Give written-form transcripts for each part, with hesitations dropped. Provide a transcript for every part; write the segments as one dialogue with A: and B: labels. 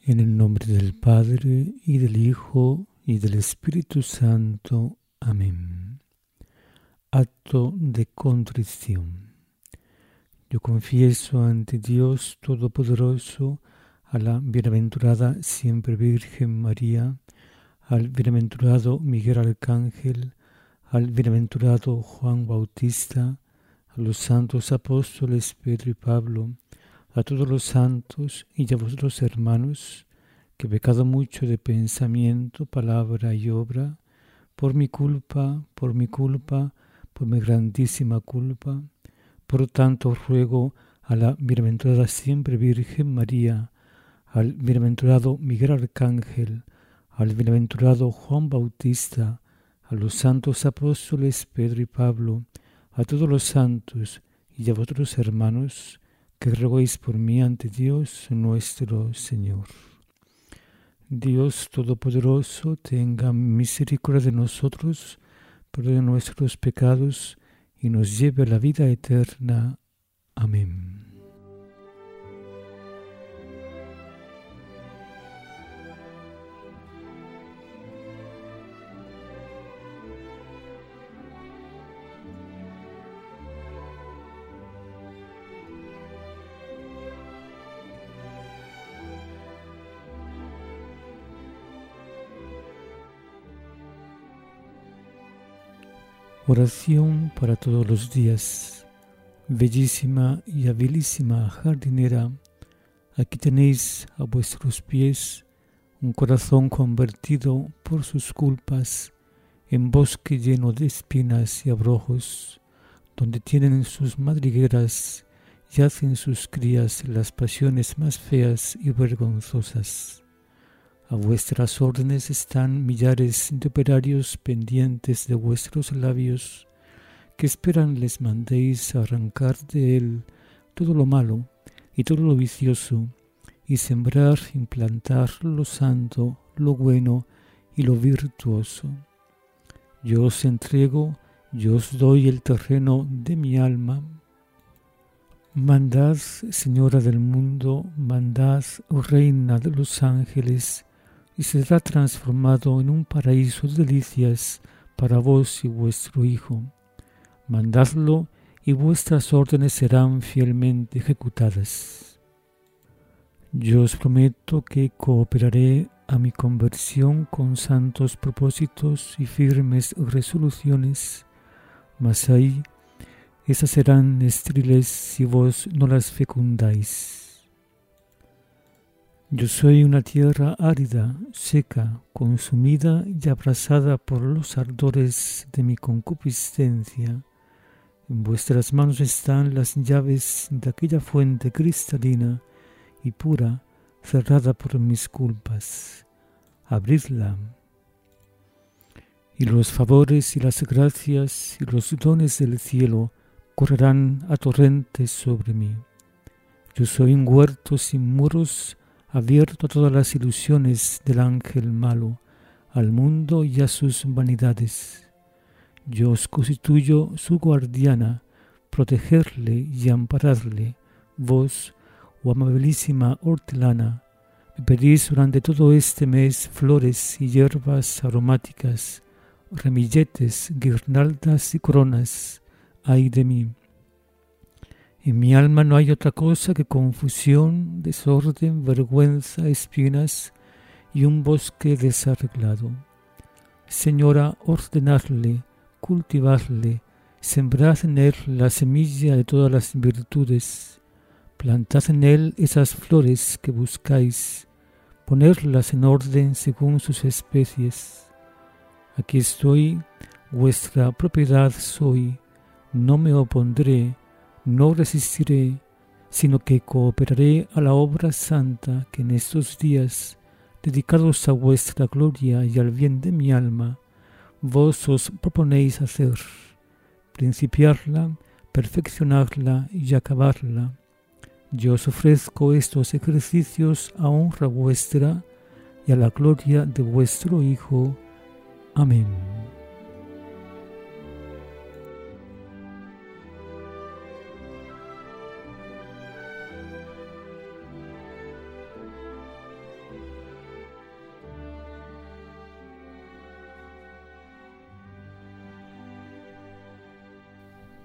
A: En el nombre del Padre, y del Hijo, y del Espíritu Santo. Amén. Acto de contrición. Yo confieso ante Dios Todopoderoso, a la bienaventurada siempre Virgen María, al bienaventurado Miguel Arcángel, al bienaventurado Juan Bautista, a los santos apóstoles Pedro y Pablo, a todos los santos y a vosotros hermanos, que he pecado mucho de pensamiento, palabra y obra, por mi culpa, por mi grandísima culpa. Por tanto ruego a la bienaventurada siempre Virgen María, al bienaventurado Miguel Arcángel, al bienaventurado Juan Bautista, a los santos apóstoles Pedro y Pablo, a todos los santos y a vosotros hermanos, que roguéis por mí ante Dios nuestro Señor. Dios Todopoderoso, tenga misericordia de nosotros, perdone nuestros pecados y nos lleve a la vida eterna. Amén. Oración para todos los días. Bellísima y habilísima jardinera, aquí tenéis a vuestros pies un corazón convertido por sus culpas en bosque lleno de espinas y abrojos, donde tienen sus madrigueras y hacen sus crías las pasiones más feas y vergonzosas. A vuestras órdenes están millares de operarios pendientes de vuestros labios, que esperan les mandéis arrancar de él todo lo malo y todo lo vicioso, y sembrar, implantar lo santo, lo bueno y lo virtuoso. Yo os entrego, yo os doy el terreno de mi alma. Mandad, Señora del mundo, mandad, Reina de los ángeles, y será transformado en un paraíso de delicias para vos y vuestro Hijo. Mandadlo, y vuestras órdenes serán fielmente ejecutadas. Yo os prometo que cooperaré a mi conversión con santos propósitos y firmes resoluciones, mas ahí esas serán estériles si vos no las fecundáis. Yo soy una tierra árida, seca, consumida y abrasada por los ardores de mi concupiscencia. En vuestras manos están las llaves de aquella fuente cristalina y pura, cerrada por mis culpas. Abridla. Y los favores y las gracias y los dones del cielo correrán a torrentes sobre mí. Yo soy un huerto sin muros, abierto a todas las ilusiones del ángel malo, al mundo y a sus vanidades. Yo os constituyo su guardiana, protegerle y ampararle. Vos, oh amabilísima hortelana, me pedís durante todo este mes flores y hierbas aromáticas, ramilletes, guirnaldas y coronas. Ay de mí. En mi alma no hay otra cosa que confusión, desorden, vergüenza, espinas y un bosque desarreglado. Señora, ordenadle, cultivadle, sembrad en él la semilla de todas las virtudes, plantad en él esas flores que buscáis, ponedlas en orden según sus especies. Aquí estoy, vuestra propiedad soy, no me opondré, no resistiré, sino que cooperaré a la obra santa que en estos días, dedicados a vuestra gloria y al bien de mi alma, vos os proponéis hacer, principiarla, perfeccionarla y acabarla. Yo os ofrezco estos ejercicios a honra vuestra y a la gloria de vuestro Hijo. Amén.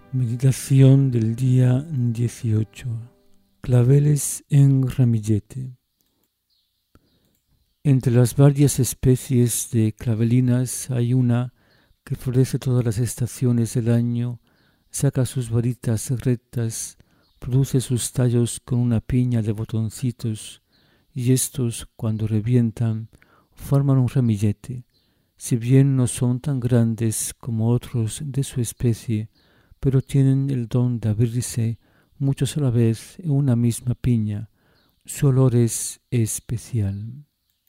A: Meditación del día 18. Claveles en ramillete. Entre las varias especies de clavelinas hay una que florece todas las estaciones del año, saca sus varitas rectas, produce sus tallos con una piña de botoncitos, y estos, cuando revientan, forman un ramillete. Si bien no son tan grandes como otros de su especie, pero tienen el don de abrirse muchos a la vez en una misma piña. Su olor es especial.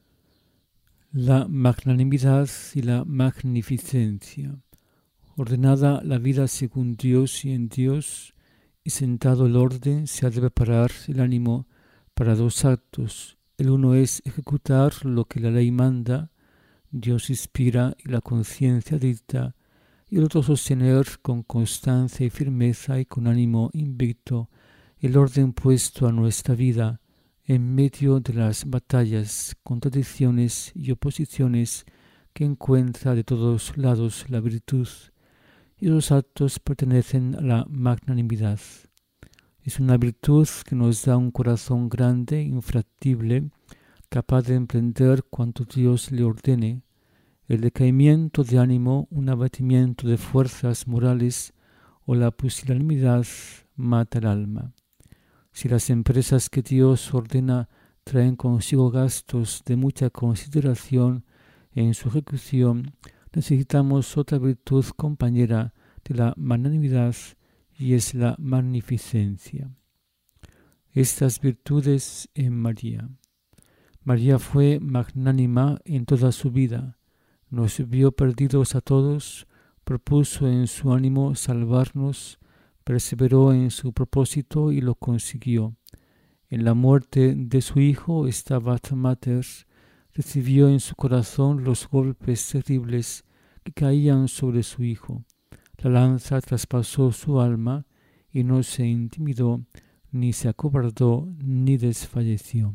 A: La magnanimidad y la magnificencia. Ordenada la vida según Dios y en Dios, y sentado el orden, se ha de preparar el ánimo para dos actos. El uno es ejecutar lo que la ley manda, Dios inspira y la conciencia dicta, y el otro sostener con constancia y firmeza y con ánimo invicto el orden puesto a nuestra vida en medio de las batallas, contradicciones y oposiciones que encuentra de todos lados la virtud, y los actos pertenecen a la magnanimidad. Es una virtud que nos da un corazón grande, infractible, capaz de emprender cuanto Dios le ordene. El decaimiento de ánimo, un abatimiento de fuerzas morales o la pusilanimidad mata el alma. Si las empresas que Dios ordena traen consigo gastos de mucha consideración en su ejecución, necesitamos otra virtud compañera de la magnanimidad, y es la magnificencia. Estas virtudes en María. María fue magnánima en toda su vida. Nos vio perdidos a todos, propuso en su ánimo salvarnos, perseveró en su propósito y lo consiguió. En la muerte de su hijo, Stabat Mater, recibió en su corazón los golpes terribles que caían sobre su hijo. La lanza traspasó su alma y no se intimidó, ni se acobardó, ni desfalleció.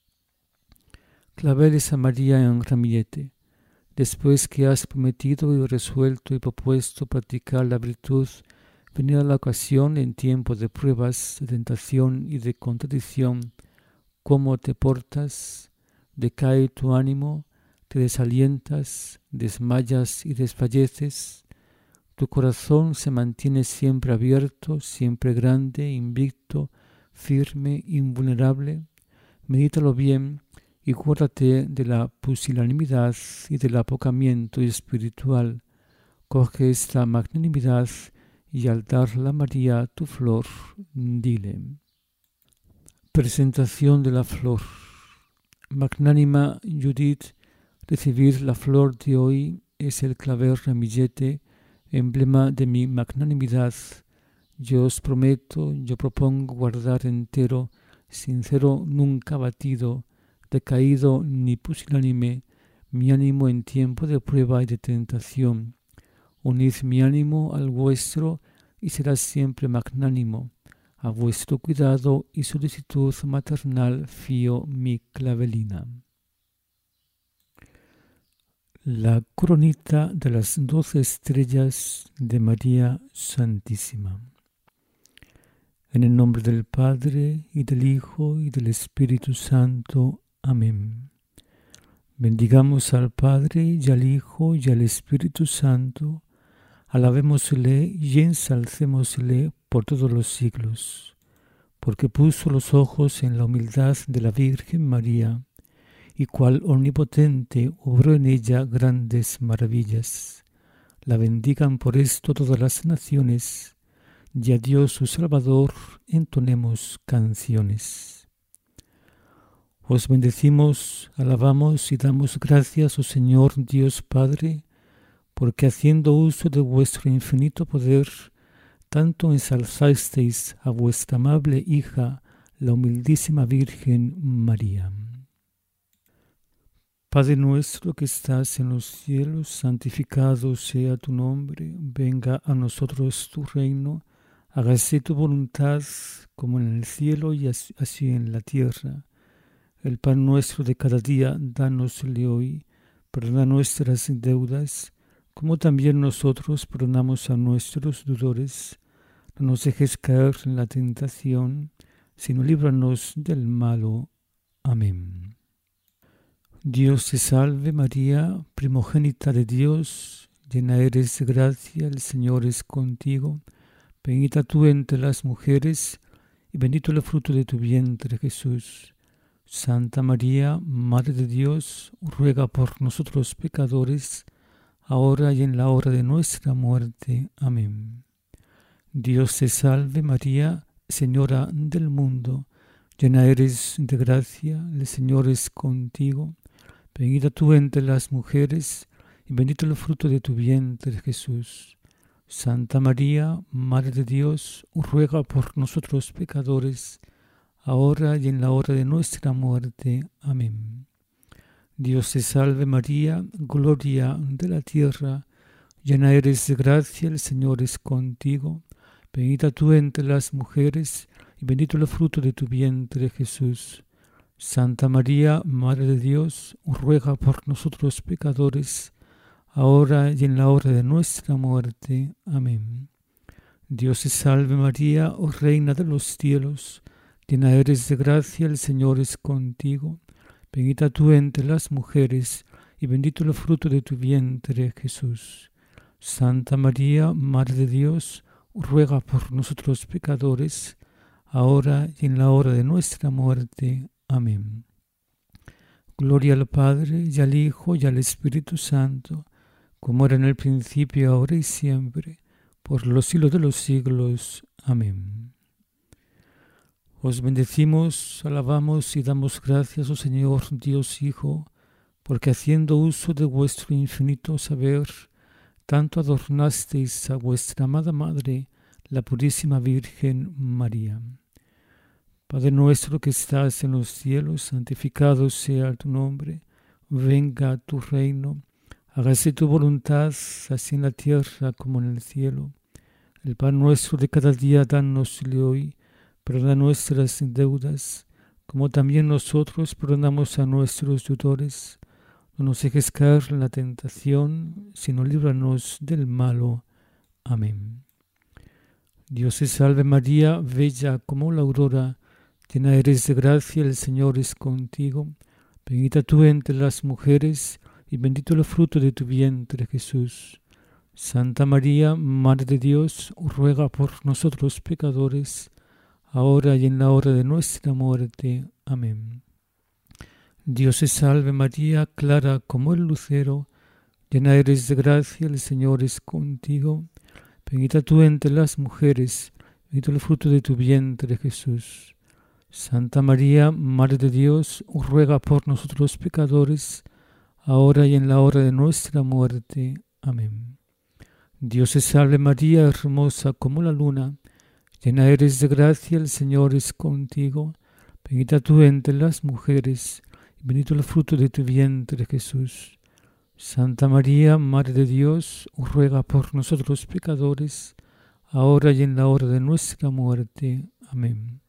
A: Claveles a María en ramillete. Después que has prometido y resuelto y propuesto practicar la virtud, venida la ocasión en tiempo de pruebas, de tentación y de contradicción, ¿cómo te portas? Decae tu ánimo, te desalientas, desmayas y desfalleces. Tu corazón se mantiene siempre abierto, siempre grande, invicto, firme, invulnerable. Medítalo bien y guárdate de la pusilanimidad y del apocamiento espiritual. Coge esta magnanimidad y al darla a María tu flor, dile. Presentación de la flor. Magnánima Judith, recibir la flor de hoy es el clavel ramillete, emblema de mi magnanimidad. Yo os prometo, yo propongo guardar entero, sincero, nunca abatido, decaído ni pusilánime, mi ánimo en tiempo de prueba y de tentación. Unid mi ánimo al vuestro y será siempre magnánimo. A vuestro cuidado y solicitud maternal fío mi clavelina. La coronita de las 12 estrellas de María Santísima. En el nombre del Padre, y del Hijo, y del Espíritu Santo. Amén. Bendigamos al Padre, y al Hijo, y al Espíritu Santo. Alabémosle y ensalcémosle por todos los siglos, porque puso los ojos en la humildad de la Virgen María, y cual omnipotente obró en ella grandes maravillas. La bendigan por esto todas las naciones, y a Dios su Salvador entonemos canciones. Os bendecimos, alabamos y damos gracias, oh Señor Dios Padre, porque haciendo uso de vuestro infinito poder, tanto ensalzasteis a vuestra amable hija, la humildísima Virgen María. Padre nuestro que estás en los cielos, santificado sea tu nombre, venga a nosotros tu reino, hágase tu voluntad como en el cielo y así en la tierra. El pan nuestro de cada día, dánosle hoy, perdona nuestras deudas, como también nosotros perdonamos a nuestros deudores. no nos dejes caer en la tentación, sino líbranos del malo. Amén. Dios te salve María, primogénita de Dios, llena eres de gracia, el Señor es contigo. Bendita tú entre las mujeres, y bendito el fruto de tu vientre, Jesús. Santa María, Madre de Dios, ruega por nosotros pecadores, ahora y en la hora de nuestra muerte. Amén. Dios te salve María, Señora del mundo, llena eres de gracia, el Señor es contigo. Bendita tú entre las mujeres, y bendito el fruto de tu vientre, Jesús. Santa María, Madre de Dios, ruega por nosotros pecadores, ahora y en la hora de nuestra muerte. Amén. Dios te salve María, gloria de la tierra, llena eres de gracia, el Señor es contigo. Bendita tú entre las mujeres, y bendito el fruto de tu vientre, Jesús. Santa María, Madre de Dios, ruega por nosotros pecadores, ahora y en la hora de nuestra muerte. Amén. Dios te salve María, oh Reina de los cielos, llena eres de gracia, el Señor es contigo. Bendita tú entre las mujeres, y bendito el fruto de tu vientre, Jesús. Santa María, Madre de Dios, ruega por nosotros pecadores, ahora y en la hora de nuestra muerte. Amén. Gloria al Padre, y al Hijo, y al Espíritu Santo, como era en el principio, ahora y siempre, por los siglos de los siglos. Amén. Os bendecimos, alabamos y damos gracias, oh Señor Dios Hijo, porque haciendo uso de vuestro infinito saber, tanto adornasteis a vuestra amada Madre, la Purísima Virgen María. Padre nuestro que estás en los cielos, santificado sea tu nombre, venga tu reino, hágase tu voluntad, así en la tierra como en el cielo. El pan nuestro de cada día danosle hoy, perdona nuestras deudas, como también nosotros perdonamos a nuestros deudores. No nos dejes caer en la tentación, sino líbranos del malo. Amén. Dios te salve María, bella como la aurora, llena eres de gracia, el Señor es contigo. Bendita tú entre las mujeres, y bendito el fruto de tu vientre, Jesús. Santa María, Madre de Dios, ruega por nosotros pecadores, ahora y en la hora de nuestra muerte. Amén. Dios te salve María, clara como el lucero, llena eres de gracia, el Señor es contigo. Bendita tú entre las mujeres, bendito el fruto de tu vientre, Jesús. Santa María, Madre de Dios, ruega por nosotros pecadores, ahora y en la hora de nuestra muerte. Amén. Dios te salve María, hermosa como la luna, llena eres de gracia, el Señor es contigo. Bendita tú entre las mujeres, y bendito el fruto de tu vientre, Jesús. Santa María, Madre de Dios, ruega por nosotros pecadores, ahora y en la hora de nuestra muerte. Amén.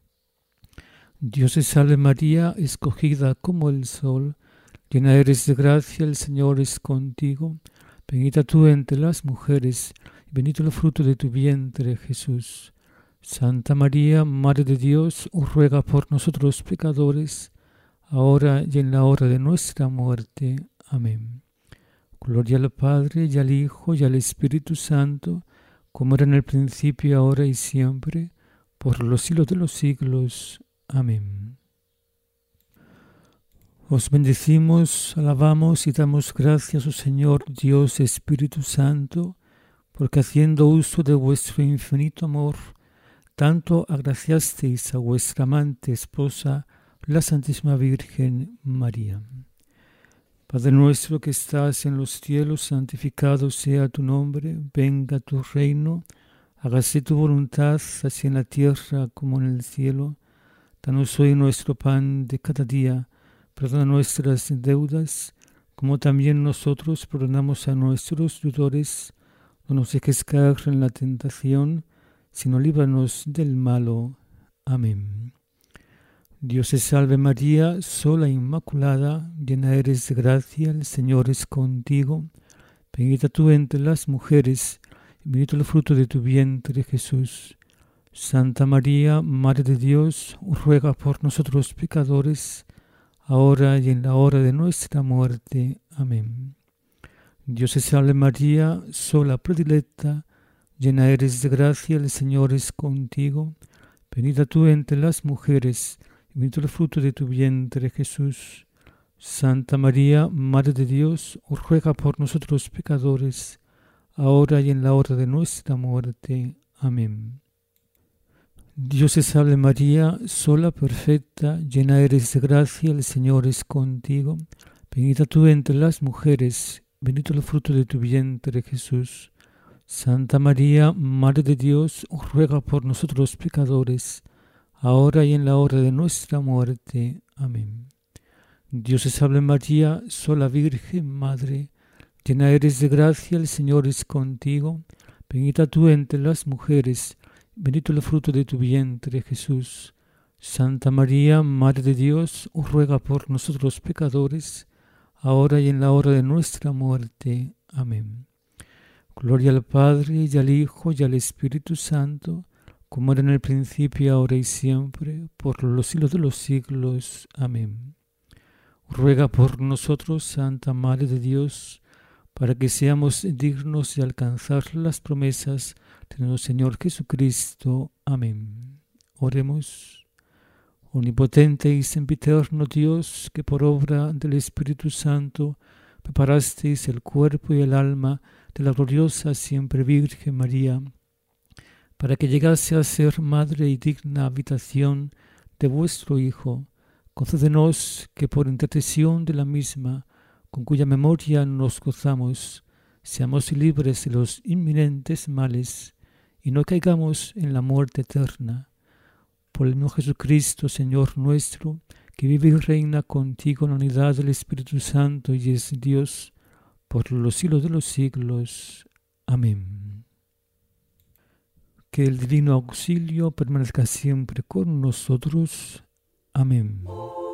A: Dios te salve María, escogida como el sol, llena eres de gracia, el Señor es contigo. Bendita tú entre las mujeres, y bendito el fruto de tu vientre, Jesús. Santa María, Madre de Dios, ruega por nosotros pecadores, ahora y en la hora de nuestra muerte. Amén. Gloria al Padre, y al Hijo, y al Espíritu Santo, como era en el principio, ahora y siempre, por los siglos de los siglos. Amén. Os bendecimos, alabamos y damos gracias, oh Señor Dios Espíritu Santo, porque haciendo uso de vuestro infinito amor, tanto agraciasteis a vuestra amante esposa, la Santísima Virgen María. Padre nuestro que estás en los cielos, santificado sea tu nombre, venga tu reino, hágase tu voluntad, así en la tierra como en el cielo. Danos hoy nuestro pan de cada día, perdona nuestras deudas, como también nosotros perdonamos a nuestros deudores. No nos dejes caer en la tentación, sino líbranos del malo. Amén. Dios te salve María, sola e inmaculada, llena eres de gracia, el Señor es contigo. Bendita tú entre las mujeres, y bendito el fruto de tu vientre, Jesús. Santa María, Madre de Dios, ruega por nosotros pecadores, ahora y en la hora de nuestra muerte. Amén. Dios te salve María, sola predilecta, llena eres de gracia, el Señor es contigo. Bendita tú entre las mujeres, y bendito el fruto de tu vientre, Jesús. Santa María, Madre de Dios, ruega por nosotros pecadores, ahora y en la hora de nuestra muerte. Amén. Dios te salve María, sola perfecta, llena eres de gracia, el Señor es contigo. Bendita tú entre las mujeres, bendito el fruto de tu vientre, Jesús. Santa María, Madre de Dios, ruega por nosotros pecadores, ahora y en la hora de nuestra muerte. Amén. Dios te salve María, sola Virgen Madre, llena eres de gracia, el Señor es contigo. Bendita tú entre las mujeres, bendito el fruto de tu vientre, Jesús. Santa María, Madre de Dios, ruega por nosotros pecadores, ahora y en la hora de nuestra muerte. Amén. Gloria al Padre, y al Hijo, y al Espíritu Santo, como era en el principio, ahora y siempre, por los siglos de los siglos. Amén. Ruega por nosotros, Santa Madre de Dios, para que seamos dignos de alcanzar las promesas de nuestro Señor Jesucristo. Amén. Oremos. Omnipotente y sempiterno Dios, que por obra del Espíritu Santo preparasteis el cuerpo y el alma de la gloriosa siempre Virgen María, para que llegase a ser madre y digna habitación de vuestro Hijo, concédenos que por intercesión de la misma, con cuya memoria nos gozamos, seamos libres de los inminentes males y no caigamos en la muerte eterna. Por el mismo Jesucristo, Señor nuestro, que vive y reina contigo en la unidad del Espíritu Santo y es Dios, por los siglos de los siglos. Amén. Que el divino auxilio permanezca siempre con nosotros. Amén.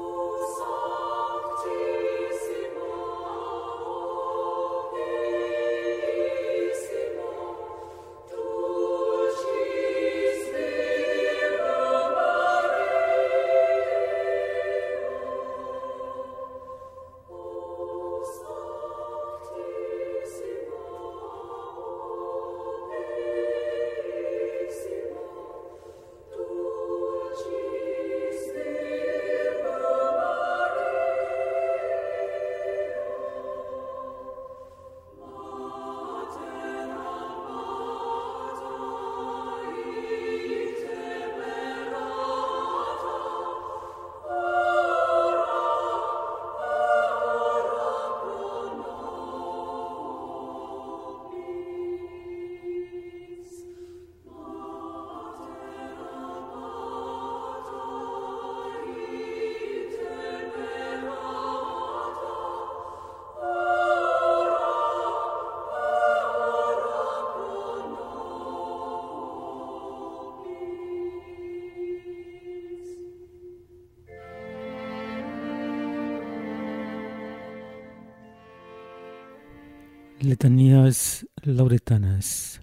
A: Letanías lauretanas.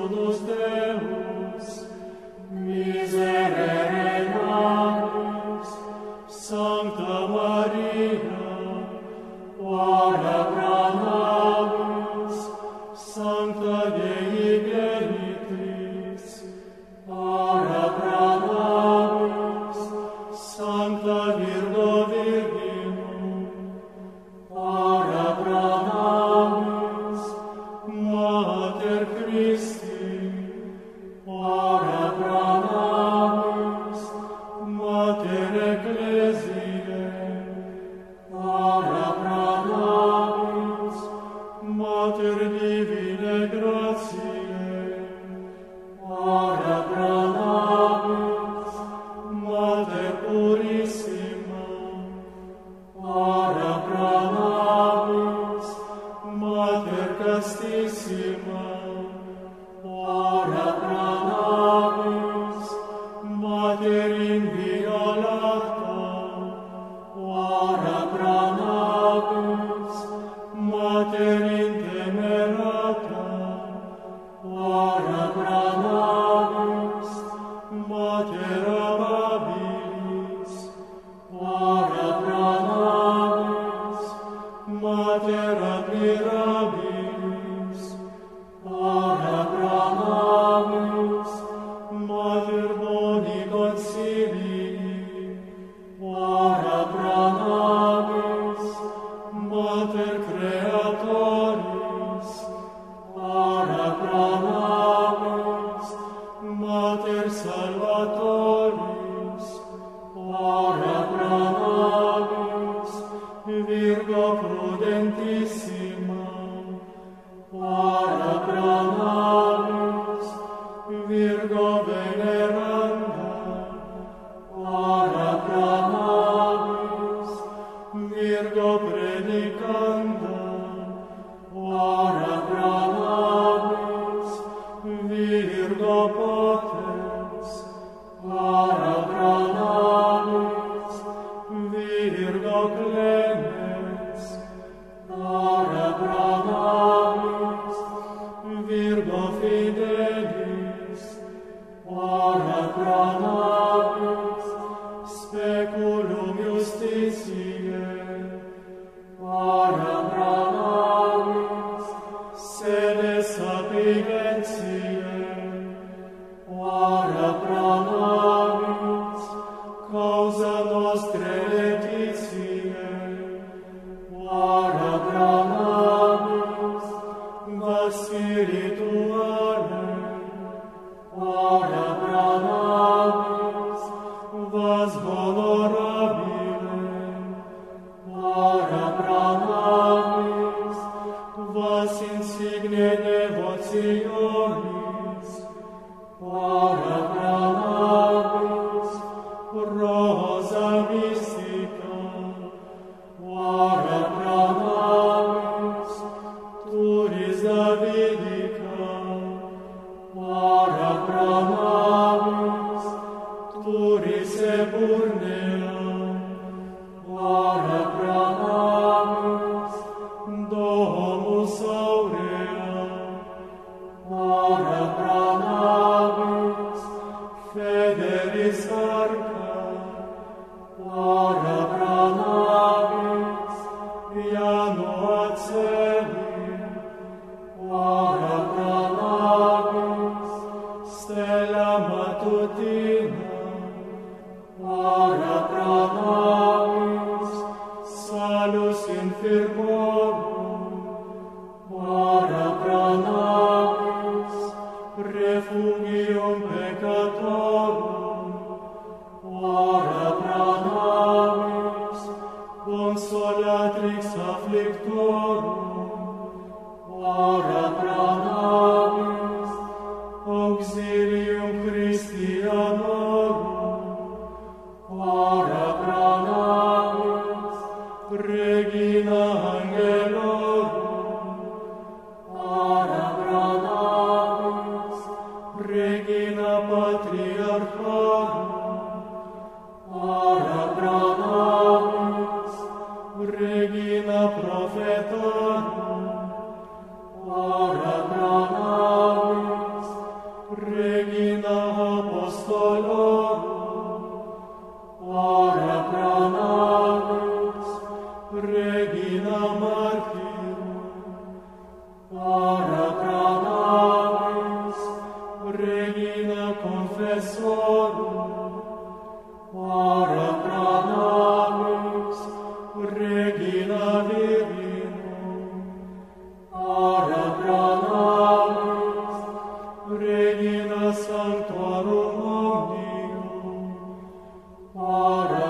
B: Miserere nobis, Mater amabilis, ora pro nobis. Mater admirabilis, ora pro nobis. Mater boni consilii, ora pro nobis. Mater creatoris, ora pro nobis. Mater salvatoris, ora pro nobis. Virgo prudentissima, ora pro nobis. Virgo veneranda, ora pro nobis. Virgo predicanda, ora pro nobis. Virgo potens, ora pro nobis. Virgo clemens, ora pro nobis. Virgo fidelis, ora pro nobis. Speculum justitiae, ora pro nobis. Sede sapientiae, ora pro nobis. Causa nostre letitiae, ora pro nobis. Vas spirituale, ora pro nobis. Vas honorabile, ora pro nobis. Vas insigne devotionis, ora pro nobis. Rosa mystica, ora pro nobis. Turis Davidica, ora pro nobis. Turis eburnea, ora pro nobis. Domus aurea, ora pro nobis. Federis arca, ora pro nobis. Janua celi, ora pro nobis. Stella matutina, ora pro nobis. Salus infirmorum, ora pro nobis. Refugium peccatorum, ora pro nobis. Consolatrix afflictorum, ora pro nobis. Auxilium Christianorum, ora pro nobis. Regina angelorum, ora pro nobis. Regina patriarcharum, ora pro nobis. Regina prophetarum, ora pro nobis. Regina apostolorum, ora pro nobis. Regina martyrum, ora pro nobis. Regina confessorum, ora pro nobis. Regina virinum, ora pro nobis. Regina sanctorum omnium, ora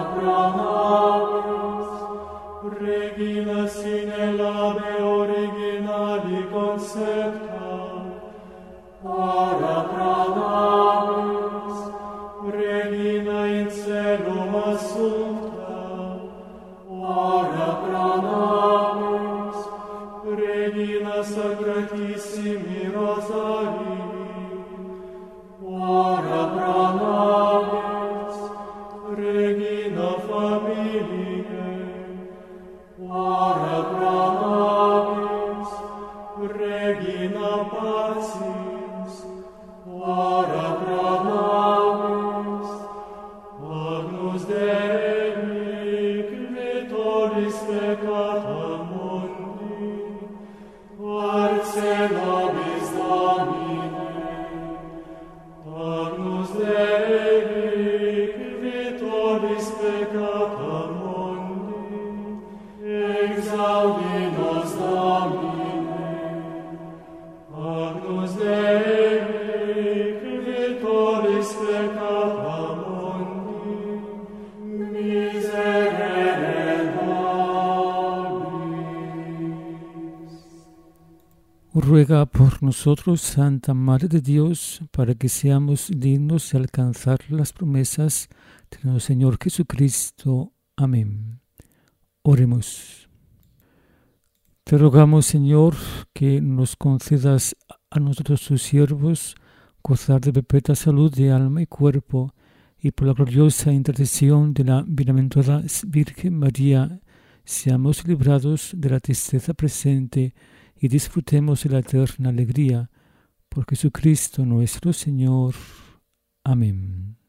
A: Ruega por nosotros, Santa Madre de Dios, para que seamos dignos de alcanzar las promesas de nuestro Señor Jesucristo. Amén. Oremos. Te rogamos, Señor, que nos concedas a nosotros tus siervos gozar de perpetua salud de alma y cuerpo, y por la gloriosa intercesión de la bienaventurada Virgen María, seamos librados de la tristeza presente y disfrutemos de la eterna alegría. Por Jesucristo nuestro Señor. Amén.